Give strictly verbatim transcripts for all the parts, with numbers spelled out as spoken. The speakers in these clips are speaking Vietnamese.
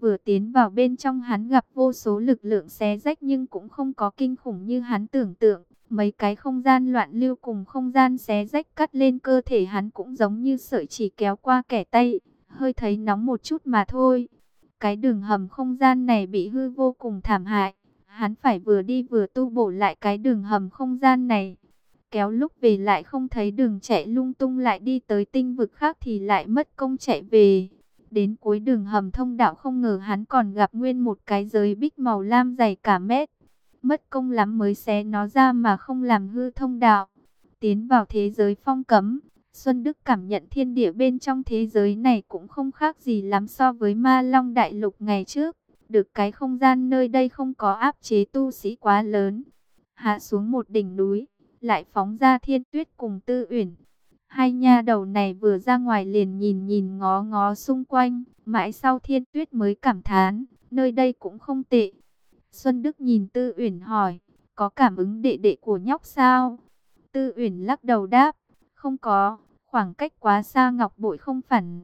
Vừa tiến vào bên trong hắn gặp vô số lực lượng xé rách nhưng cũng không có kinh khủng như hắn tưởng tượng. Mấy cái không gian loạn lưu cùng không gian xé rách cắt lên cơ thể hắn cũng giống như sợi chỉ kéo qua kẻ tay, hơi thấy nóng một chút mà thôi. Cái đường hầm không gian này bị hư vô cùng thảm hại, hắn phải vừa đi vừa tu bổ lại cái đường hầm không gian này. Kéo lúc về lại không thấy đường chạy lung tung, lại đi tới tinh vực khác thì lại mất công chạy về. Đến cuối đường hầm thông đạo không ngờ hắn còn gặp nguyên một cái giới bích màu lam dày cả mét. Mất công lắm mới xé nó ra mà không làm hư thông đạo. Tiến vào thế giới phong cấm, Xuân Đức cảm nhận thiên địa bên trong thế giới này cũng không khác gì lắm so với Ma Long Đại Lục ngày trước. Được cái không gian nơi đây không có áp chế tu sĩ quá lớn. Hạ xuống một đỉnh núi, lại phóng ra Thiên Tuyết cùng Tư Uyển. Hai nha đầu này vừa ra ngoài liền nhìn nhìn ngó ngó xung quanh, mãi sau Thiên Tuyết mới cảm thán, nơi đây cũng không tệ. Xuân Đức nhìn Tư Uyển hỏi, có cảm ứng đệ đệ của nhóc sao? Tư Uyển lắc đầu đáp, không có, khoảng cách quá xa ngọc bội không phản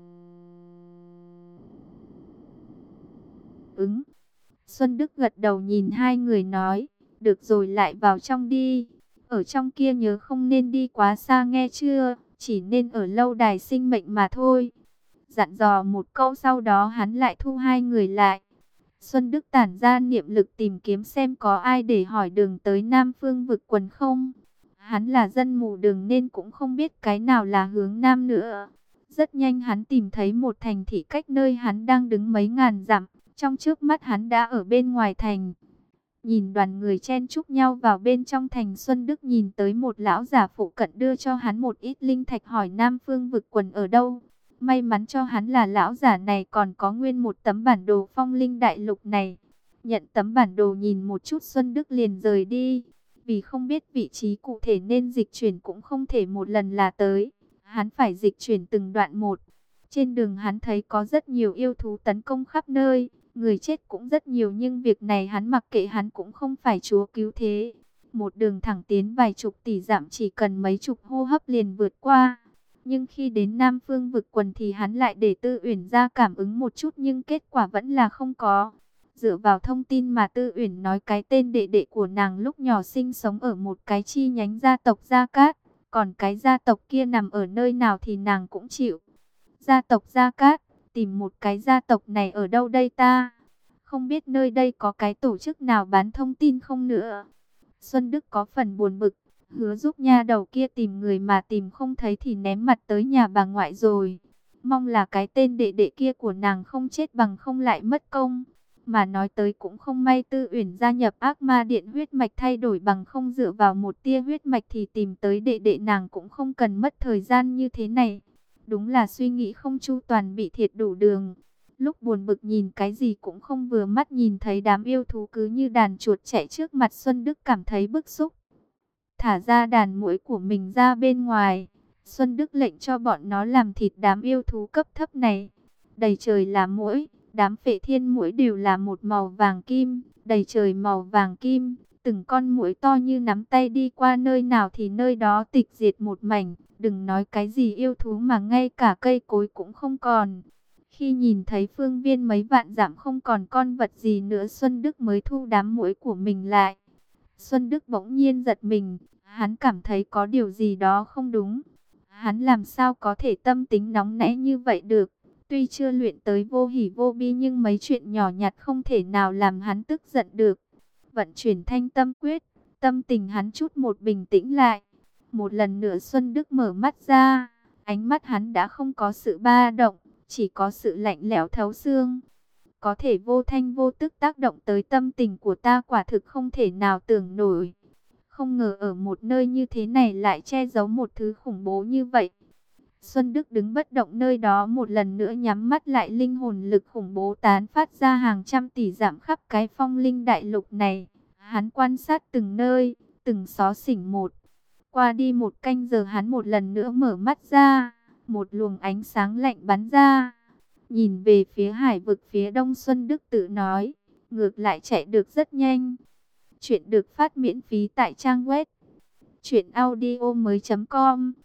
ứng. Xuân Đức gật đầu nhìn hai người nói, được rồi lại vào trong đi. Ở trong kia nhớ không nên đi quá xa nghe chưa, chỉ nên ở lâu đài sinh mệnh mà thôi. Dặn dò một câu sau đó hắn lại thu hai người lại. Xuân Đức tản ra niệm lực tìm kiếm xem có ai để hỏi đường tới Nam Phương vực quần không. Hắn là dân mù đường nên cũng không biết cái nào là hướng Nam nữa. Rất nhanh hắn tìm thấy một thành thị cách nơi hắn đang đứng mấy ngàn dặm. Trong trước mắt hắn đã ở bên ngoài thành. Nhìn đoàn người chen chúc nhau vào bên trong thành, Xuân Đức nhìn tới một lão giả phụ cận đưa cho hắn một ít linh thạch hỏi Nam Phương vực quần ở đâu. May mắn cho hắn là lão giả này còn có nguyên một tấm bản đồ phong linh đại lục này. Nhận tấm bản đồ nhìn một chút, Xuân Đức liền rời đi. Vì không biết vị trí cụ thể nên dịch chuyển cũng không thể một lần là tới. Hắn phải dịch chuyển từng đoạn một. Trên đường hắn thấy có rất nhiều yêu thú tấn công khắp nơi. Người chết cũng rất nhiều nhưng việc này hắn mặc kệ, hắn cũng không phải chúa cứu thế. Một đường thẳng tiến vài chục tỷ dặm chỉ cần mấy chục hô hấp liền vượt qua. Nhưng khi đến Nam Phương vực quần thì hắn lại để Tư Uyển ra cảm ứng một chút nhưng kết quả vẫn là không có. Dựa vào thông tin mà Tư Uyển nói, cái tên đệ đệ của nàng lúc nhỏ sinh sống ở một cái chi nhánh gia tộc Gia Cát. Còn cái gia tộc kia nằm ở nơi nào thì nàng cũng chịu. Gia tộc Gia Cát, tìm một cái gia tộc này ở đâu đây ta? Không biết nơi đây có cái tổ chức nào bán thông tin không nữa? Xuân Đức có phần buồn bực. Hứa giúp nha đầu kia tìm người mà tìm không thấy thì ném mặt tới nhà bà ngoại rồi. Mong là cái tên đệ đệ kia của nàng không chết bằng không lại mất công. Mà nói tới cũng không may, Tư Uyển gia nhập ác ma điện, huyết mạch thay đổi, bằng không dựa vào một tia huyết mạch thì tìm tới đệ đệ nàng cũng không cần mất thời gian như thế này. Đúng là suy nghĩ không chu toàn, bị thiệt đủ đường. Lúc buồn bực nhìn cái gì cũng không vừa mắt, nhìn thấy đám yêu thú cứ như đàn chuột chạy trước mặt, Xuân Đức cảm thấy bức xúc. Thả ra đàn muỗi của mình ra bên ngoài. Xuân Đức lệnh cho bọn nó làm thịt đám yêu thú cấp thấp này. Đầy trời là muỗi, đám phệ thiên muỗi đều là một màu vàng kim, đầy trời màu vàng kim. Từng con muỗi to như nắm tay đi qua nơi nào thì nơi đó tịch diệt một mảnh. Đừng nói cái gì yêu thú mà ngay cả cây cối cũng không còn. Khi nhìn thấy phương viên mấy vạn dặm không còn con vật gì nữa, Xuân Đức mới thu đám muỗi của mình lại. Xuân Đức bỗng nhiên giật mình, hắn cảm thấy có điều gì đó không đúng. Hắn làm sao có thể tâm tính nóng nảy như vậy được? Tuy chưa luyện tới vô hỉ vô bi nhưng mấy chuyện nhỏ nhặt không thể nào làm hắn tức giận được. Vận chuyển thanh tâm quyết, tâm tình hắn chút một bình tĩnh lại. Một lần nữa Xuân Đức mở mắt ra, ánh mắt hắn đã không có sự ba động, chỉ có sự lạnh lẽo thấu xương. Có thể vô thanh vô tức tác động tới tâm tình của ta, quả thực không thể nào tưởng nổi. Không ngờ ở một nơi như thế này lại che giấu một thứ khủng bố như vậy. Xuân Đức đứng bất động nơi đó, một lần nữa nhắm mắt lại, linh hồn lực khủng bố tán phát ra hàng trăm tỷ dặm khắp cái phong linh đại lục này. Hắn quan sát từng nơi, từng xó xỉnh một. Qua đi một canh giờ hắn một lần nữa mở mắt ra, một luồng ánh sáng lạnh bắn ra. Nhìn về phía hải vực phía đông, Xuân Đức tự nói, ngược lại chạy được rất nhanh. Chuyện được phát miễn phí tại trang web truyện audio mới chấm com.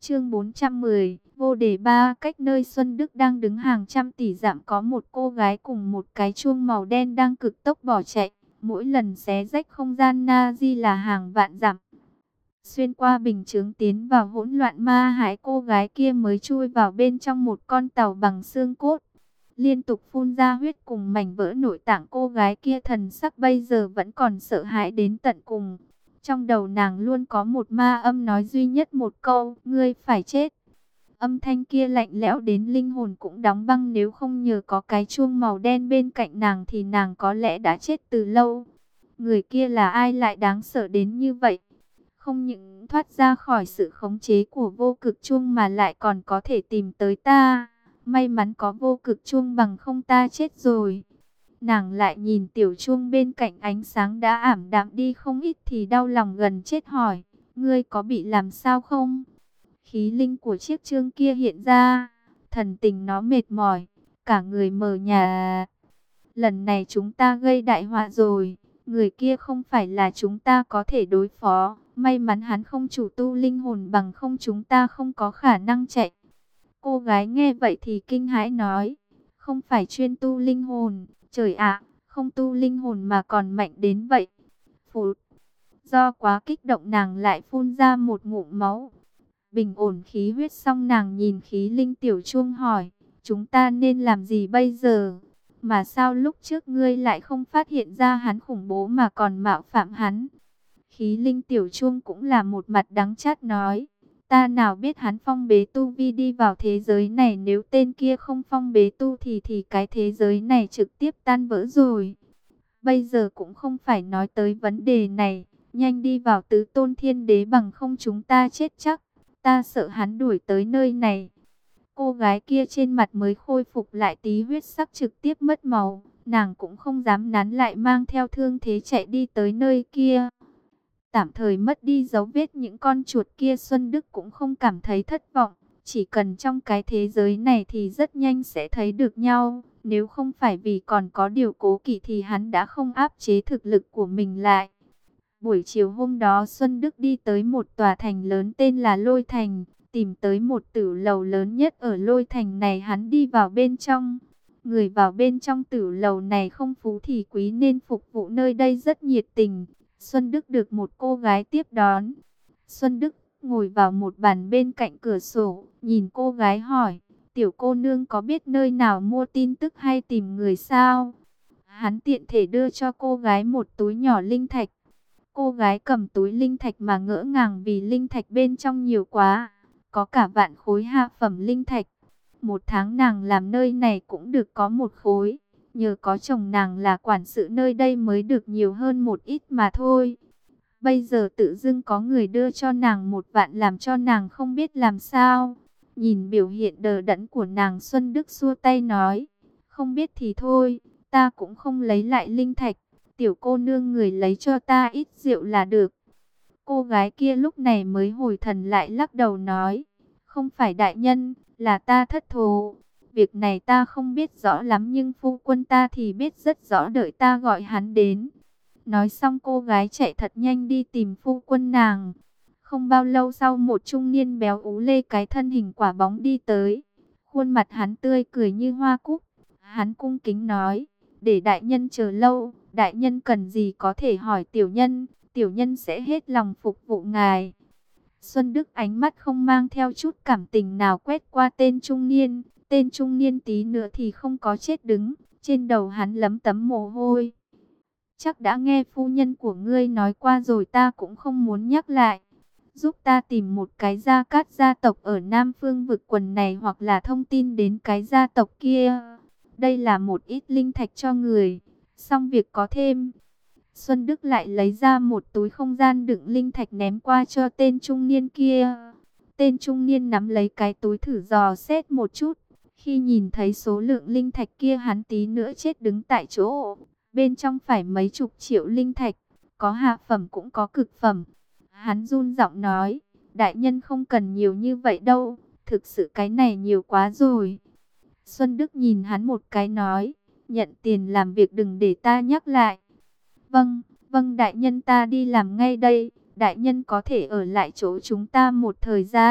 Chương bốn trăm mười, vô đề ba. Cách nơi Xuân Đức đang đứng hàng trăm tỷ dặm có một cô gái cùng một cái chuông màu đen đang cực tốc bỏ chạy. Mỗi lần xé rách không gian Na-di là hàng vạn dặm. Xuyên qua bình chướng tiến vào hỗn loạn ma hãi, cô gái kia mới chui vào bên trong một con tàu bằng xương cốt. Liên tục phun ra huyết cùng mảnh vỡ nội tạng, cô gái kia thần sắc bây giờ vẫn còn sợ hãi đến tận cùng. Trong đầu nàng luôn có một ma âm nói duy nhất một câu: ngươi phải chết. Âm thanh kia lạnh lẽo đến linh hồn cũng đóng băng, nếu không nhờ có cái chuông màu đen bên cạnh nàng thì nàng có lẽ đã chết từ lâu. Người kia là ai lại đáng sợ đến như vậy? Không những thoát ra khỏi sự khống chế của vô cực chuông mà lại còn có thể tìm tới ta. May mắn có vô cực chuông, bằng không ta chết rồi. Nàng lại nhìn tiểu chuông bên cạnh, ánh sáng đã ảm đạm đi không ít thì đau lòng gần chết hỏi: ngươi có bị làm sao không? Khí linh của chiếc chuông kia hiện ra, thần tình nó mệt mỏi, cả người mờ nhà. Lần này chúng ta gây đại họa rồi, người kia không phải là chúng ta có thể đối phó. May mắn hắn không chủ tu linh hồn, bằng không chúng ta không có khả năng chạy. Cô gái nghe vậy thì kinh hãi nói: không phải chuyên tu linh hồn, trời ạ, không tu linh hồn mà còn mạnh đến vậy. Phụt, do quá kích động nàng lại phun ra một ngụm máu. Bình ổn khí huyết xong, nàng nhìn khí linh tiểu chuông hỏi: chúng ta nên làm gì bây giờ? Mà sao lúc trước ngươi lại không phát hiện ra hắn khủng bố mà còn mạo phạm hắn? Khí linh tiểu chuông cũng là một mặt đắng chát nói: ta nào biết hắn phong bế tu vi đi vào thế giới này, nếu tên kia không phong bế tu thì thì cái thế giới này trực tiếp tan vỡ rồi. Bây giờ cũng không phải nói tới vấn đề này, nhanh đi vào tứ tôn thiên đế, bằng không chúng ta chết chắc. Ta sợ hắn đuổi tới nơi này. Cô gái kia trên mặt mới khôi phục lại tí huyết sắc, trực tiếp mất màu. Nàng cũng không dám nán lại, mang theo thương thế chạy đi tới nơi kia. Tạm thời mất đi dấu vết những con chuột kia, Xuân Đức cũng không cảm thấy thất vọng. Chỉ cần trong cái thế giới này thì rất nhanh sẽ thấy được nhau. Nếu không phải vì còn có điều cố kỵ thì hắn đã không áp chế thực lực của mình lại. Buổi chiều hôm đó, Xuân Đức đi tới một tòa thành lớn tên là Lôi Thành, tìm tới một tử lầu lớn nhất ở Lôi Thành này. Hắn đi vào bên trong. Người vào bên trong tử lầu này không phú thì quý nên phục vụ nơi đây rất nhiệt tình. Xuân Đức được một cô gái tiếp đón. Xuân Đức ngồi vào một bàn bên cạnh cửa sổ, nhìn cô gái hỏi: tiểu cô nương có biết nơi nào mua tin tức hay tìm người sao? Hắn tiện thể đưa cho cô gái một túi nhỏ linh thạch. Cô gái cầm túi linh thạch mà ngỡ ngàng vì linh thạch bên trong nhiều quá, có cả vạn khối hạ phẩm linh thạch. Một tháng nàng làm nơi này cũng được có một khối. Nhờ có chồng nàng là quản sự nơi đây mới được nhiều hơn một ít mà thôi. Bây giờ tự dưng có người đưa cho nàng một vạn, làm cho nàng không biết làm sao. Nhìn biểu hiện đờ đẫn của nàng, Xuân Đức xua tay nói: không biết thì thôi, ta cũng không lấy lại linh thạch. Tiểu cô nương người lấy cho ta ít rượu là được. Cô gái kia lúc này mới hồi thần lại, lắc đầu nói: không phải đại nhân, là ta thất thố. Việc này ta không biết rõ lắm, nhưng phu quân ta thì biết rất rõ, đợi ta gọi hắn đến. Nói xong cô gái chạy thật nhanh đi tìm phu quân nàng. Không bao lâu sau, một trung niên béo ú lê cái thân hình quả bóng đi tới. Khuôn mặt hắn tươi cười như hoa cúc. Hắn cung kính nói: để đại nhân chờ lâu, đại nhân cần gì có thể hỏi tiểu nhân, tiểu nhân sẽ hết lòng phục vụ ngài. Xuân Đức ánh mắt không mang theo chút cảm tình nào quét qua tên trung niên. Tên trung niên tí nữa thì không có chết đứng, trên đầu hắn lấm tấm mồ hôi. Chắc đã nghe phu nhân của ngươi nói qua rồi, ta cũng không muốn nhắc lại. Giúp ta tìm một cái gia cát gia tộc ở Nam Phương vực quần này, hoặc là thông tin đến cái gia tộc kia. Đây là một ít linh thạch cho người, xong việc có thêm. Xuân Đức lại lấy ra một túi không gian đựng linh thạch ném qua cho tên trung niên kia. Tên trung niên nắm lấy cái túi thử dò xét một chút. Khi nhìn thấy số lượng linh thạch kia, hắn tí nữa chết đứng tại chỗ. Bên trong phải mấy chục triệu linh thạch, có hạ phẩm cũng có cực phẩm. Hắn run giọng nói: đại nhân không cần nhiều như vậy đâu, thực sự cái này nhiều quá rồi. Xuân Đức nhìn hắn một cái nói: nhận tiền làm việc, đừng để ta nhắc lại. Vâng, vâng đại nhân, ta đi làm ngay đây. Đại nhân có thể ở lại chỗ chúng ta một thời gian,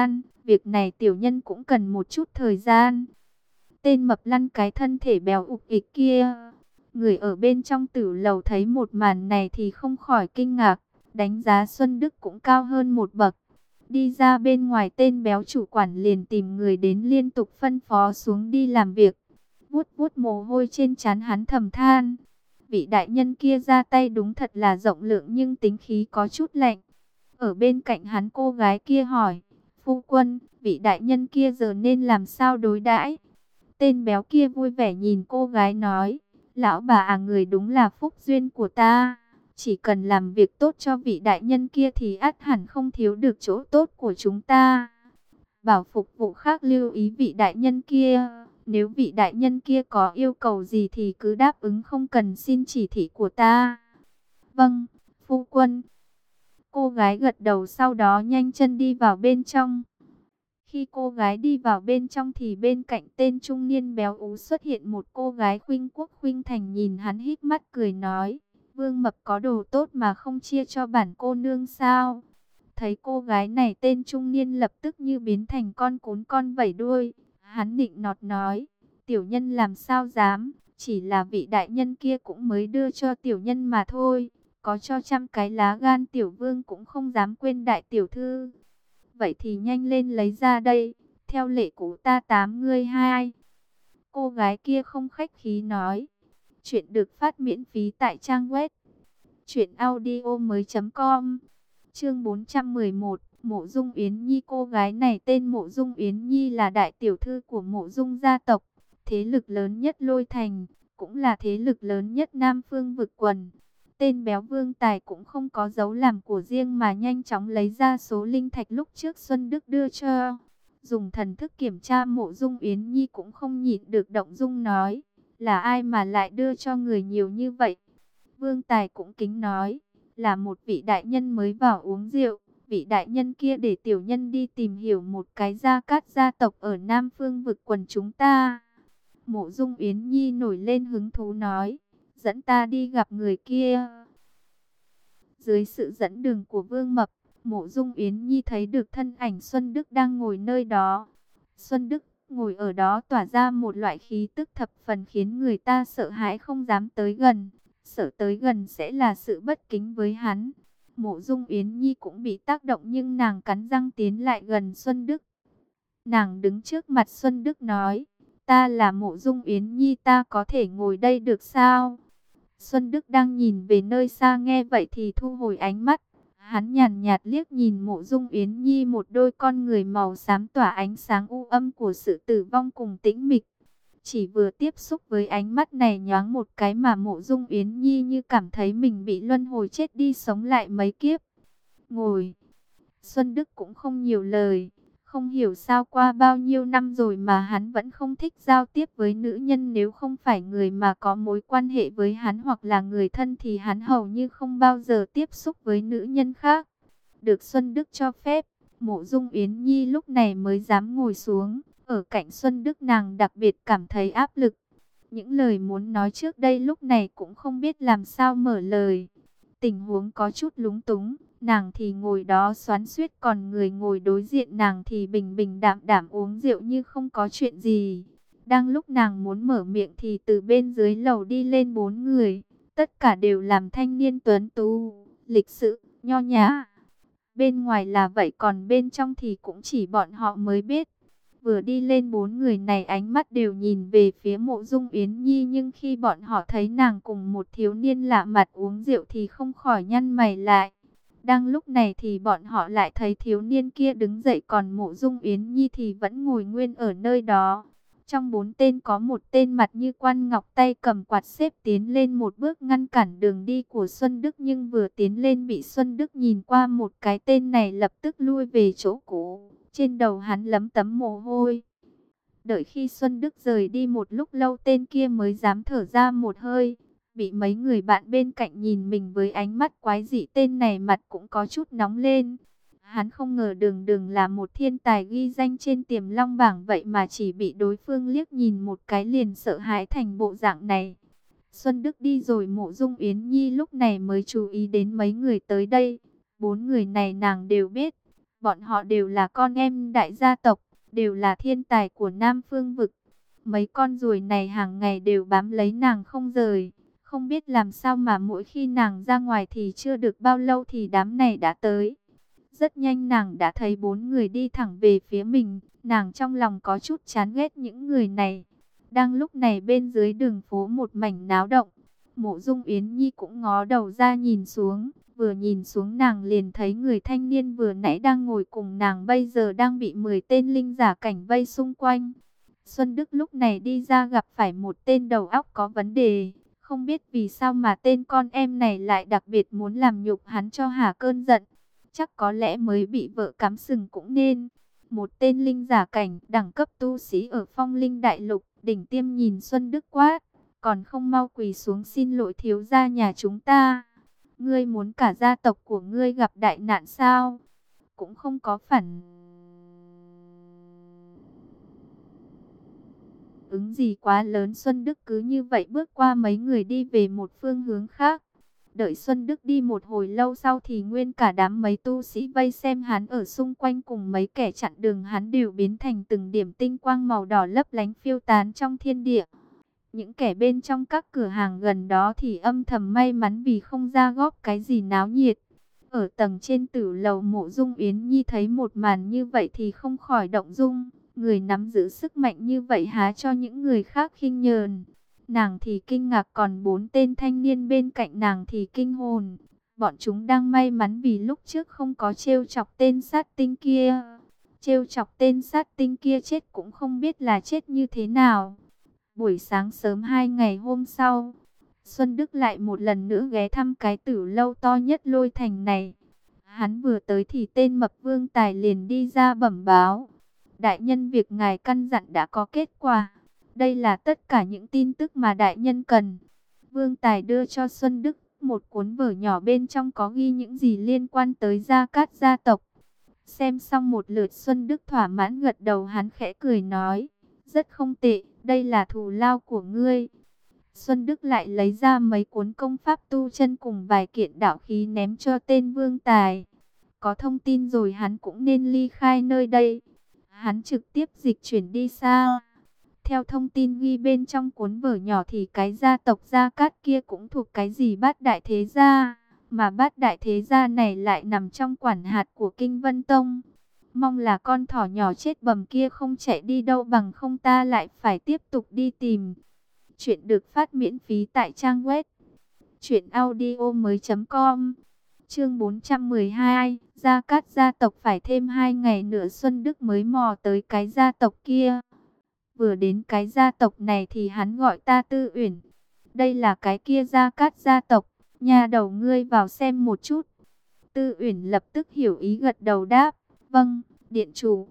Việc này tiểu nhân cũng cần một chút thời gian. Tên mập lăn cái thân thể béo ục ịch kia. Người ở bên trong tử lầu thấy một màn này thì không khỏi kinh ngạc. Đánh giá Xuân Đức cũng cao hơn một bậc. Đi ra bên ngoài, tên béo chủ quản liền tìm người đến liên tục phân phó xuống đi làm việc. Vuốt vuốt mồ hôi trên trán, hắn thầm than. Vị đại nhân kia ra tay đúng thật là rộng lượng nhưng tính khí có chút lạnh. Ở bên cạnh hắn, cô gái kia hỏi: Phu quân, vị đại nhân kia giờ nên làm sao đối đãi? Tên béo kia vui vẻ nhìn cô gái nói: Lão bà à, người đúng là phúc duyên của ta. Chỉ cần làm việc tốt cho vị đại nhân kia thì ắt hẳn không thiếu được chỗ tốt của chúng ta. Bảo phục vụ khác lưu ý vị đại nhân kia. Nếu vị đại nhân kia có yêu cầu gì thì cứ đáp ứng, không cần xin chỉ thị của ta. Vâng, phu quân. Cô gái gật đầu, sau đó nhanh chân đi vào bên trong. Khi cô gái đi vào bên trong thì bên cạnh tên trung niên béo ú xuất hiện một cô gái khuynh quốc khuynh thành, nhìn hắn híp mắt cười nói: Vương Mập có đồ tốt mà không chia cho bản cô nương sao? Thấy cô gái này, tên trung niên lập tức như biến thành con cún con vẩy đuôi. Hắn nịnh nọt nói: Tiểu nhân làm sao dám, chỉ là vị đại nhân kia cũng mới đưa cho tiểu nhân mà thôi. Có cho trăm cái lá gan tiểu vương cũng không dám quên đại tiểu thư. Vậy thì nhanh lên lấy ra đây, theo lệ cũ ta tám ngươi hai. Cô gái kia không khách khí nói. Chuyện được phát miễn phí tại trang web truyện audio mới chấm com. Chương bốn trăm mười một, Mộ Dung Yến Nhi. Cô gái này tên Mộ Dung Yến Nhi là đại tiểu thư của Mộ Dung gia tộc, thế lực lớn nhất Lôi Thành, cũng là thế lực lớn nhất Nam Phương vực quần. Tên béo Vương Tài cũng không có dấu làm của riêng mà nhanh chóng lấy ra số linh thạch lúc trước Xuân Đức đưa cho. Dùng thần thức kiểm tra, Mộ Dung Yến Nhi cũng không nhịn được động dung nói: Là ai mà lại đưa cho người nhiều như vậy? Vương Tài cũng kính nói: Là một vị đại nhân mới vào uống rượu. Vị đại nhân kia để tiểu nhân đi tìm hiểu một cái gia cát gia tộc ở Nam Phương vực quần chúng ta. Mộ Dung Yến Nhi nổi lên hứng thú nói: Dẫn ta đi gặp người kia. Dưới sự dẫn đường của Vương Mập, Mộ Dung Yến Nhi thấy được thân ảnh Xuân Đức đang ngồi nơi đó. Xuân Đức ngồi ở đó tỏa ra một loại khí tức thập phần khiến người ta sợ hãi, không dám tới gần. Sợ tới gần sẽ là sự bất kính với hắn. Mộ Dung Yến Nhi cũng bị tác động nhưng nàng cắn răng tiến lại gần Xuân Đức. Nàng đứng trước mặt Xuân Đức nói: Ta là Mộ Dung Yến Nhi, ta có thể ngồi đây được sao? Xuân Đức đang nhìn về nơi xa, nghe vậy thì thu hồi ánh mắt. Hắn nhàn nhạt liếc nhìn Mộ Dung Yến Nhi, một đôi con người màu xám tỏa ánh sáng u âm của sự tử vong cùng tĩnh mịch. Chỉ vừa tiếp xúc với ánh mắt này nhoáng một cái mà Mộ Dung Yến Nhi như cảm thấy mình bị luân hồi chết đi sống lại mấy kiếp. Ngồi. Xuân Đức cũng không nhiều lời. Không hiểu sao qua bao nhiêu năm rồi mà hắn vẫn không thích giao tiếp với nữ nhân. Nếu không phải người mà có mối quan hệ với hắn hoặc là người thân thì hắn hầu như không bao giờ tiếp xúc với nữ nhân khác. Được Xuân Đức cho phép, Mộ Dung Yến Nhi lúc này mới dám ngồi xuống. Ở cạnh Xuân Đức, nàng đặc biệt cảm thấy áp lực. Những lời muốn nói trước đây lúc này cũng không biết làm sao mở lời. Tình huống có chút lúng túng. Nàng thì ngồi đó xoắn xuýt, còn người ngồi đối diện nàng thì bình bình đạm đạm uống rượu như không có chuyện gì. Đang lúc nàng muốn mở miệng thì từ bên dưới lầu đi lên bốn người. Tất cả đều làm thanh niên tuấn tú, lịch sự, nho nhã. Bên ngoài là vậy, còn bên trong thì cũng chỉ bọn họ mới biết. Vừa đi lên, bốn người này ánh mắt đều nhìn về phía Mộ Dung Yến Nhi, nhưng khi bọn họ thấy nàng cùng một thiếu niên lạ mặt uống rượu thì không khỏi nhăn mày lại. Đang lúc này thì bọn họ lại thấy thiếu niên kia đứng dậy, còn Mộ Dung Yến Nhi thì vẫn ngồi nguyên ở nơi đó. Trong bốn tên có một tên mặt như quan ngọc, tay cầm quạt xếp tiến lên một bước ngăn cản đường đi của Xuân Đức, nhưng vừa tiến lên bị Xuân Đức nhìn qua một cái, tên này lập tức lui về chỗ cũ. Trên đầu hắn lấm tấm mồ hôi. Đợi khi Xuân Đức rời đi một lúc lâu, tên kia mới dám thở ra một hơi. Bị mấy người bạn bên cạnh nhìn mình với ánh mắt quái dị, tên này mặt cũng có chút nóng lên. Hắn không ngờ Đường Đường là một thiên tài ghi danh trên Tiềm Long bảng, vậy mà chỉ bị đối phương liếc nhìn một cái liền sợ hãi thành bộ dạng này. Xuân Đức đi rồi, Mộ Dung Yến Nhi lúc này mới chú ý đến mấy người tới đây. Bốn người này nàng đều biết. Bọn họ đều là con em đại gia tộc, đều là thiên tài của Nam Phương Vực. Mấy con ruồi này hàng ngày đều bám lấy nàng không rời. Không biết làm sao mà mỗi khi nàng ra ngoài thì chưa được bao lâu thì đám này đã tới. Rất nhanh nàng đã thấy bốn người đi thẳng về phía mình. Nàng trong lòng có chút chán ghét những người này. Đang lúc này bên dưới đường phố một mảnh náo động. Mộ Dung Yến Nhi cũng ngó đầu ra nhìn xuống. Vừa nhìn xuống nàng liền thấy người thanh niên vừa nãy đang ngồi cùng nàng bây giờ đang bị mười tên linh giả cảnh vây xung quanh. Xuân Đức lúc này đi ra gặp phải một tên đầu óc có vấn đề. Không biết vì sao mà tên con em này lại đặc biệt muốn làm nhục hắn cho hả cơn giận. Chắc có lẽ mới bị vợ cắm sừng cũng nên. Một tên linh giả cảnh đẳng cấp tu sĩ ở Phong Linh Đại Lục, đỉnh tiêm nhìn Xuân Đức quát. Còn không mau quỳ xuống xin lỗi thiếu gia nhà chúng ta. Ngươi muốn cả gia tộc của ngươi gặp đại nạn sao? Cũng không có phản ứng gì quá lớn. Xuân Đức cứ như vậy bước qua mấy người đi về một phương hướng khác. Đợi Xuân Đức đi một hồi lâu sau thì nguyên cả đám mấy tu sĩ vây xem hắn ở xung quanh cùng mấy kẻ chặn đường hắn đều biến thành từng điểm tinh quang màu đỏ lấp lánh phiêu tán trong thiên địa. Những kẻ bên trong các cửa hàng gần đó thì âm thầm may mắn vì không ra góp cái gì náo nhiệt. Ở tầng trên tử lầu, Mộ Dung Yến Nhi thấy một màn như vậy thì không khỏi động dung. Người nắm giữ sức mạnh như vậy há cho những người khác khinh nhờn. Nàng thì kinh ngạc, còn bốn tên thanh niên bên cạnh nàng thì kinh hồn. Bọn chúng đang may mắn vì lúc trước không có trêu chọc tên sát tinh kia. Trêu chọc tên sát tinh kia chết cũng không biết là chết như thế nào. Buổi sáng sớm hai ngày hôm sau, Xuân Đức lại một lần nữa ghé thăm cái tử lâu to nhất Lôi Thành này. Hắn vừa tới thì tên Mập Vương Tài liền đi ra bẩm báo. Đại nhân, việc ngài căn dặn đã có kết quả. Đây là tất cả những tin tức mà đại nhân cần. Vương Tài đưa cho Xuân Đức một cuốn vở nhỏ, bên trong có ghi những gì liên quan tới Gia Cát gia tộc. Xem xong một lượt, Xuân Đức thỏa mãn gật đầu, hắn khẽ cười nói. Rất không tệ, đây là thù lao của ngươi. Xuân Đức lại lấy ra mấy cuốn công pháp tu chân cùng vài kiện đạo khí ném cho tên Vương Tài. Có thông tin rồi hắn cũng nên ly khai nơi đây. Hắn trực tiếp dịch chuyển đi xa. Theo thông tin ghi bên trong cuốn vở nhỏ thì cái gia tộc Gia Cát kia cũng thuộc cái gì Bát Đại Thế Gia. Mà Bát Đại Thế Gia này lại nằm trong quản hạt của Kinh Vân Tông. Mong là con thỏ nhỏ chết bầm kia không chạy đi đâu, bằng không ta lại phải tiếp tục đi tìm. Chuyện được phát miễn phí tại trang web truyện audio mới chấm com. Chương bốn trăm mười hai, Gia Cát gia tộc. Phải thêm hai ngày nữa Xuân Đức mới mò tới cái gia tộc kia. Vừa đến cái gia tộc này thì hắn gọi ta Tư Uyển. Đây là cái kia Gia Cát gia tộc, nhà đầu ngươi vào xem một chút. Tư Uyển lập tức hiểu ý gật đầu đáp. Vâng, điện chủ.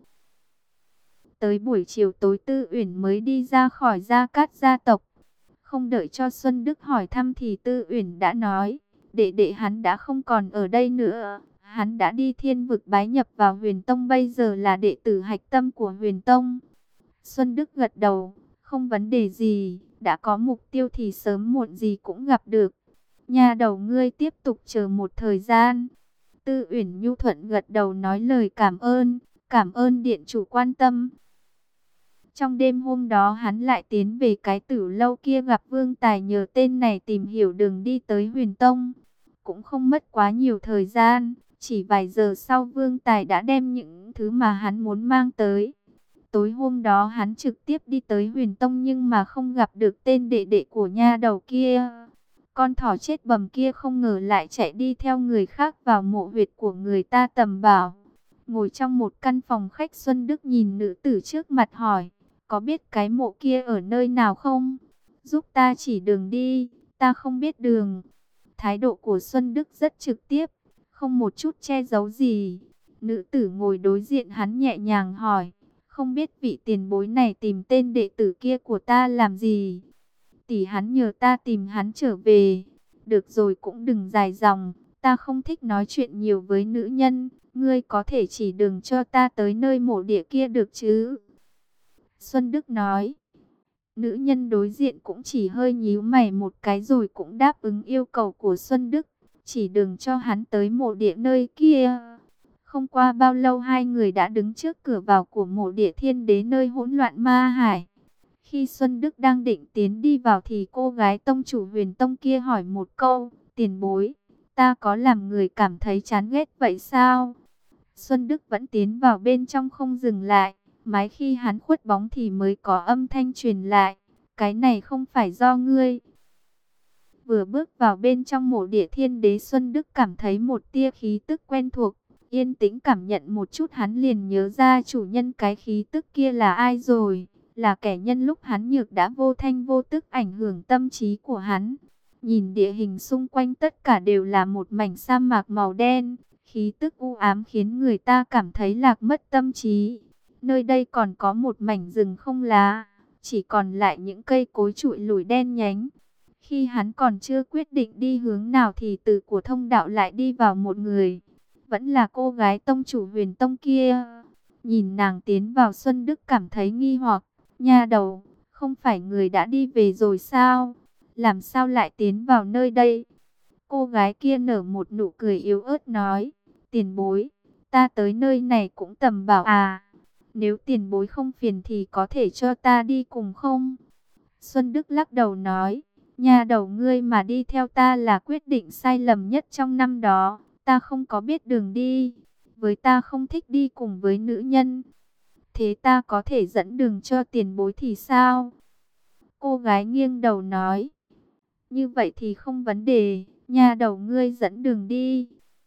Tới buổi chiều tối Tư Uyển mới đi ra khỏi Gia Cát gia tộc. Không đợi cho Xuân Đức hỏi thăm thì Tư Uyển đã nói, đệ đệ hắn đã không còn ở đây nữa. Hắn đã đi Thiên Vực bái nhập vào Huyền Tông, bây giờ là đệ tử hạch tâm của Huyền Tông. Xuân Đức gật đầu, không vấn đề gì, đã có mục tiêu thì sớm muộn gì cũng gặp được. Nhà đầu ngươi tiếp tục chờ một thời gian. Tư Uyển nhu thuận gật đầu nói lời cảm ơn, cảm ơn điện chủ quan tâm. Trong đêm hôm đó hắn lại tiến về cái tử lâu kia gặp Vương Tài, nhờ tên này tìm hiểu đường đi tới Huyền Tông. Cũng không mất quá nhiều thời gian, chỉ vài giờ sau Vương Tài đã đem những thứ mà hắn muốn mang tới. Tối hôm đó hắn trực tiếp đi tới Huyền Tông nhưng mà không gặp được tên đệ đệ của nha đầu kia. Con thỏ chết bầm kia không ngờ lại chạy đi theo người khác vào mộ huyệt của người ta tầm bảo. Ngồi trong một căn phòng khách, Xuân Đức nhìn nữ tử trước mặt hỏi, có biết cái mộ kia ở nơi nào không? Giúp ta chỉ đường đi, ta không biết đường. Thái độ của Xuân Đức rất trực tiếp, không một chút che giấu gì. Nữ tử ngồi đối diện hắn nhẹ nhàng hỏi, không biết vị tiền bối này tìm tên đệ tử kia của ta làm gì? Tỷ hắn nhờ ta tìm hắn trở về. Được rồi, cũng đừng dài dòng, ta không thích nói chuyện nhiều với nữ nhân. Ngươi có thể chỉ đường cho ta tới nơi mộ địa kia được chứ? Xuân Đức nói. Nữ nhân đối diện cũng chỉ hơi nhíu mày một cái rồi cũng đáp ứng yêu cầu của Xuân Đức, chỉ đường cho hắn tới mộ địa nơi kia. Không qua bao lâu hai người đã đứng trước cửa vào của mộ địa thiên đế nơi hỗn loạn ma hải. Khi Xuân Đức đang định tiến đi vào thì cô gái tông chủ Huyền Tông kia hỏi một câu, tiền bối, ta có làm người cảm thấy chán ghét vậy sao? Xuân Đức vẫn tiến vào bên trong không dừng lại, mãi khi hắn khuất bóng thì mới có âm thanh truyền lại, cái này không phải do ngươi. Vừa bước vào bên trong mộ địa thiên đế, Xuân Đức cảm thấy một tia khí tức quen thuộc, yên tĩnh cảm nhận một chút hắn liền nhớ ra chủ nhân cái khí tức kia là ai rồi, là kẻ nhân lúc hắn nhược đã vô thanh vô tức ảnh hưởng tâm trí của hắn. Nhìn địa hình xung quanh tất cả đều là một mảnh sa mạc màu đen, khí tức u ám khiến người ta cảm thấy lạc mất tâm trí. Nơi đây còn có một mảnh rừng không lá, chỉ còn lại những cây cối trụi lủi đen nhánh. Khi hắn còn chưa quyết định đi hướng nào thì từ của thông đạo lại đi vào một người. Vẫn là cô gái tông chủ Huyền Tông kia. Nhìn nàng tiến vào, Xuân Đức cảm thấy nghi hoặc. Nha đầu, không phải người đã đi về rồi sao? Làm sao lại tiến vào nơi đây? Cô gái kia nở một nụ cười yếu ớt nói. Tiền bối, ta tới nơi này cũng tầm bảo à. Nếu tiền bối không phiền thì có thể cho ta đi cùng không? Xuân Đức lắc đầu nói. Nhà đầu ngươi mà đi theo ta là quyết định sai lầm nhất trong năm đó. Ta không có biết đường đi. Với ta không thích đi cùng với nữ nhân. Thế ta có thể dẫn đường cho tiền bối thì sao? Cô gái nghiêng đầu nói. Như vậy thì không vấn đề. Nhà đầu ngươi dẫn đường đi.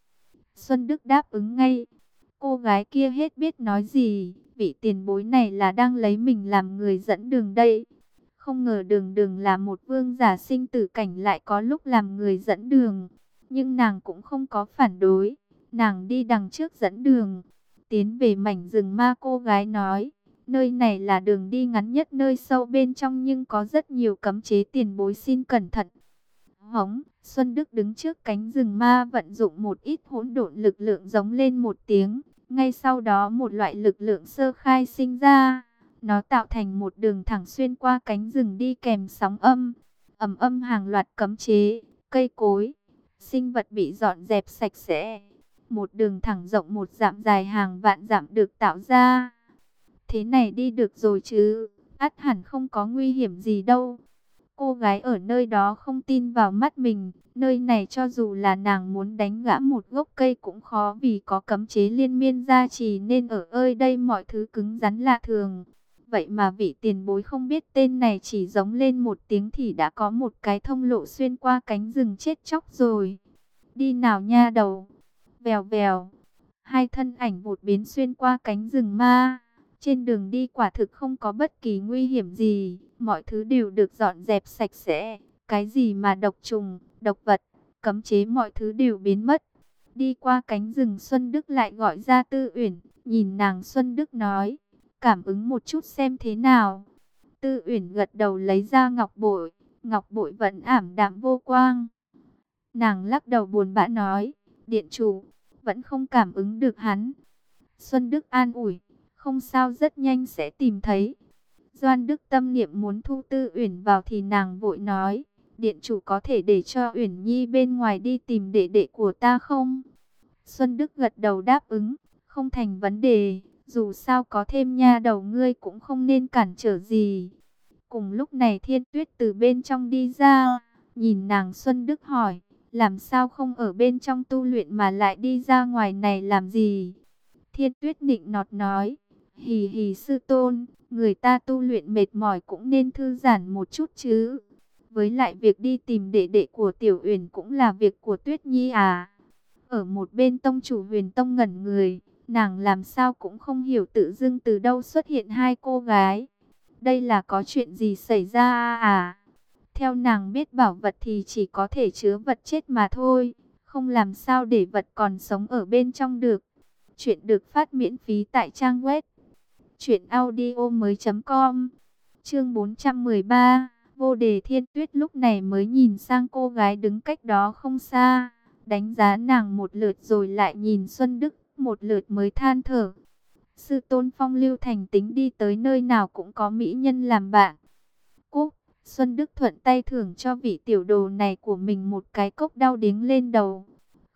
Xuân Đức đáp ứng ngay. Cô gái kia hết biết nói gì. Vị tiền bối này là đang lấy mình làm người dẫn đường đây. Không ngờ đường đường là một vương giả sinh tử cảnh lại có lúc làm người dẫn đường. Nhưng nàng cũng không có phản đối. Nàng đi đằng trước dẫn đường. Tiến về mảnh rừng ma, cô gái nói. Nơi này là đường đi ngắn nhất nơi sâu bên trong nhưng có rất nhiều cấm chế, tiền bối xin cẩn thận. Hống, Xuân Đức đứng trước cánh rừng ma vận dụng một ít hỗn độn lực lượng giống lên một tiếng. Ngay sau đó một loại lực lượng sơ khai sinh ra. Nó tạo thành một đường thẳng xuyên qua cánh rừng đi kèm sóng âm. Ầm âm hàng loạt cấm chế, cây cối, sinh vật bị dọn dẹp sạch sẽ. Một đường thẳng rộng một dặm dài hàng vạn dặm được tạo ra. Thế này đi được rồi chứ, ắt hẳn không có nguy hiểm gì đâu. Cô gái ở nơi đó không tin vào mắt mình. Nơi này cho dù là nàng muốn đánh gã một gốc cây cũng khó, vì có cấm chế liên miên gia trì nên ở ơi đây mọi thứ cứng rắn lạ thường. Vậy mà vị tiền bối không biết tên này chỉ giống lên một tiếng thì đã có một cái thông lộ xuyên qua cánh rừng chết chóc rồi. Đi nào nha đầu. Vèo vèo. Hai thân ảnh vụt biến xuyên qua cánh rừng ma. Trên đường đi quả thực không có bất kỳ nguy hiểm gì. Mọi thứ đều được dọn dẹp sạch sẽ. Cái gì mà độc trùng, độc vật, cấm chế mọi thứ đều biến mất. Đi qua cánh rừng, Xuân Đức lại gọi ra Tư Uyển. Nhìn nàng, Xuân Đức nói. Cảm ứng một chút xem thế nào. Tư Uyển gật đầu lấy ra ngọc bội. Ngọc bội vẫn ảm đạm vô quang. Nàng lắc đầu buồn bã nói. Điện chủ, vẫn không cảm ứng được hắn. Xuân Đức an ủi. Không sao, rất nhanh sẽ tìm thấy. Doan Đức tâm niệm muốn thu Tư Uyển vào thì nàng vội nói. Điện chủ có thể để cho Uyển Nhi bên ngoài đi tìm đệ đệ của ta không? Xuân Đức gật đầu đáp ứng. Không thành vấn đề. Dù sao có thêm nha đầu ngươi cũng không nên cản trở gì. Cùng lúc này Thiên Tuyết từ bên trong đi ra. Nhìn nàng, Xuân Đức hỏi. Làm sao không ở bên trong tu luyện mà lại đi ra ngoài này làm gì? Thiên Tuyết nịnh nọt nói. Hì hì sư tôn, người ta tu luyện mệt mỏi cũng nên thư giãn một chút chứ. Với lại việc đi tìm đệ đệ của Tiểu Uyển cũng là việc của Tuyết Nhi à. Ở một bên tông chủ Huyền Tông ngẩn người. Nàng làm sao cũng không hiểu tự dưng từ đâu xuất hiện hai cô gái. Đây là có chuyện gì xảy ra à? Theo nàng biết bảo vật thì chỉ có thể chứa vật chết mà thôi. Không làm sao để vật còn sống ở bên trong được. Chuyện được phát miễn phí tại trang web truyện audio mới chấm com. Chương bốn trăm mười ba. Vô Đề. Thiên Tuyết lúc này mới nhìn sang cô gái đứng cách đó không xa. Đánh giá nàng một lượt rồi lại nhìn Xuân Đức một lượt mới than thở. Sư tôn phong lưu thành tính, đi tới nơi nào cũng có mỹ nhân làm bạn. Cúc, Xuân Đức thuận tay thưởng cho vị tiểu đồ này của mình một cái cốc đao điếng lên đầu.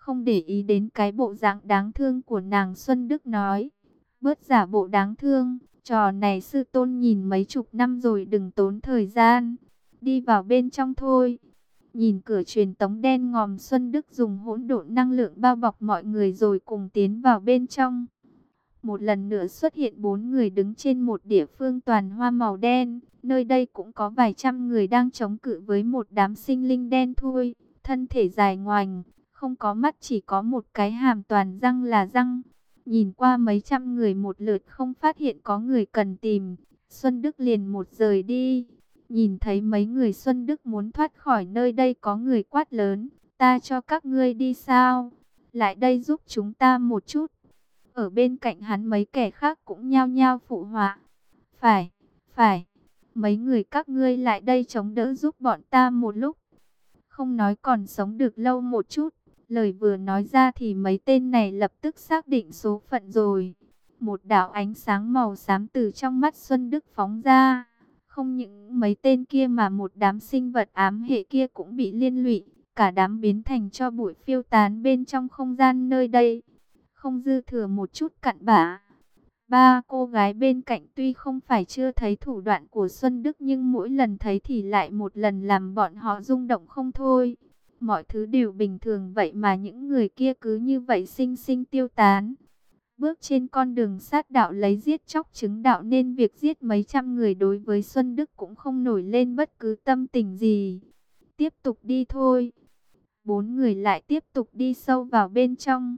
không để ý đến cái bộ dạng đáng thương của nàng. Xuân Đức nói, bớt giả bộ đáng thương, trò này sư tôn nhìn mấy chục năm rồi, đừng tốn thời gian, đi vào bên trong thôi. Nhìn cửa truyền tống đen ngòm, Xuân Đức dùng hỗn độn năng lượng bao bọc mọi người rồi cùng tiến vào bên trong. Một lần nữa xuất hiện bốn người đứng trên một địa phương toàn hoa màu đen. Nơi đây cũng có vài trăm người đang chống cự với một đám sinh linh đen thui, thân thể dài ngoành, không có mắt, chỉ có một cái hàm toàn răng là răng. Nhìn qua mấy trăm người một lượt không phát hiện có người cần tìm, Xuân Đức liền một rời đi. Nhìn thấy mấy người, Xuân Đức muốn thoát khỏi nơi đây, có người quát lớn, ta cho các ngươi đi sao? Lại đây giúp chúng ta một chút. Ở bên cạnh hắn mấy kẻ khác cũng nhao nhao phụ họa. Phải, phải, mấy người các ngươi lại đây chống đỡ giúp bọn ta một lúc. Không nói còn sống được lâu một chút. Lời vừa nói ra thì mấy tên này lập tức xác định số phận rồi. Một đạo ánh sáng màu xám từ trong mắt Xuân Đức phóng ra. Không những mấy tên kia mà một đám sinh vật ám hệ kia cũng bị liên lụy. Cả đám biến thành tro bụi phiêu tán bên trong không gian nơi đây. Không dư thừa một chút cặn bã. Ba cô gái bên cạnh tuy không phải chưa thấy thủ đoạn của Xuân Đức, nhưng mỗi lần thấy thì lại một lần làm bọn họ rung động không thôi. Mọi thứ đều bình thường vậy mà những người kia cứ như vậy sinh sinh tiêu tán. Bước trên con đường sát đạo lấy giết chóc chứng đạo, nên việc giết mấy trăm người đối với Xuân Đức cũng không nổi lên bất cứ tâm tình gì. Tiếp tục đi thôi. Bốn người lại tiếp tục đi sâu vào bên trong